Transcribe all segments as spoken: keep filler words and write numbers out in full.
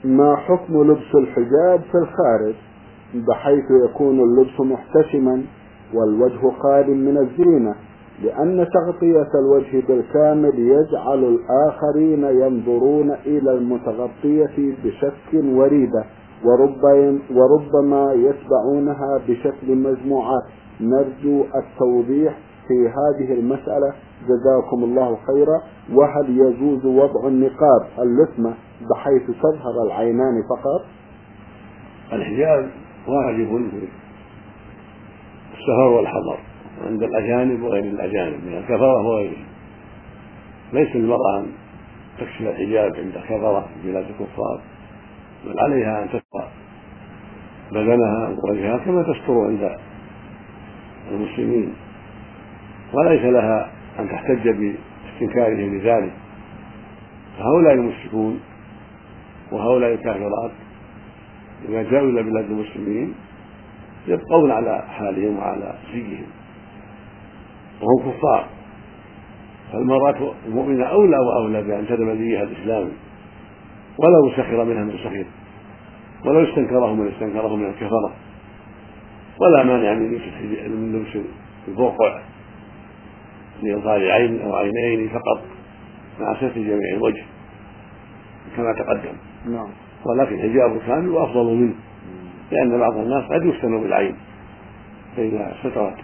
ما حكم لبس الحجاب في الخارج بحيث يكون اللبس محتشما والوجه خال من الزينة، لأن تغطية الوجه بالكامل يجعل الآخرين ينظرون إلى المتغطية بشك وريبة، وربما يتبعونها بشكل مجموعات. نرجو التوضيح في هذه المسألة جزاكم الله خيرا. وهل يجوز وضع النقاب اللثمة بحيث تظهر العينان فقط؟ الحجاب واجب في السفر والحضر عند الأجانب وغير الأجانب من الكفرة وغيرهم. ليس للمرأة أن تكشف الحجاب عند الكفرة في بلاد الكفار، بل عليها أن تستر بدنها ووجهها كما تستر عند المسلمين، وليس لها أن تحتج باستنكارهم لذلك. فهؤلاء المشركون وهؤلاء الكافرات إذا جاءوا إلى بلاد المسلمين يبقون على حالهم وعلى زيهم وهم كفار، فالمرأة المؤمنة أولى وأولى بأن تدم زيها الإسلامي ولو سخر منها من سخر، ولو استنكره من استنكره من الكفرة، ولا مانع من لبس البرقع لإظهار عين أو عينين فقط مع ستر جميع الوجه كما تقدم. نعم. ولكن حجاب كامل أفضل منه، لأن بعض الناس قد يفتن بالعين، فإذا سترت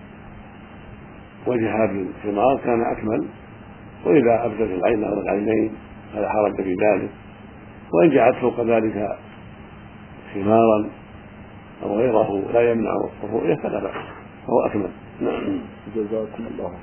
وجهها بالخمار كان أكمل، وإذا أبدت العين أو العينين فلا حرج في ذلك، وإن جعلت فوق ذلك خمارا أو غيره لا يمنع الرؤية فلا بأس، فهو أكمل. نعم. جزاكم الله